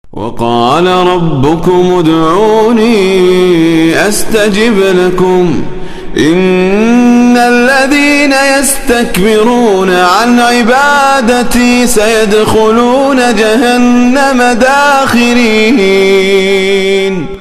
وقال ربكم ادعوني أستجب لكم إن الذين يستكبرون عن عبادتي سيدخلون جهنم داخرين.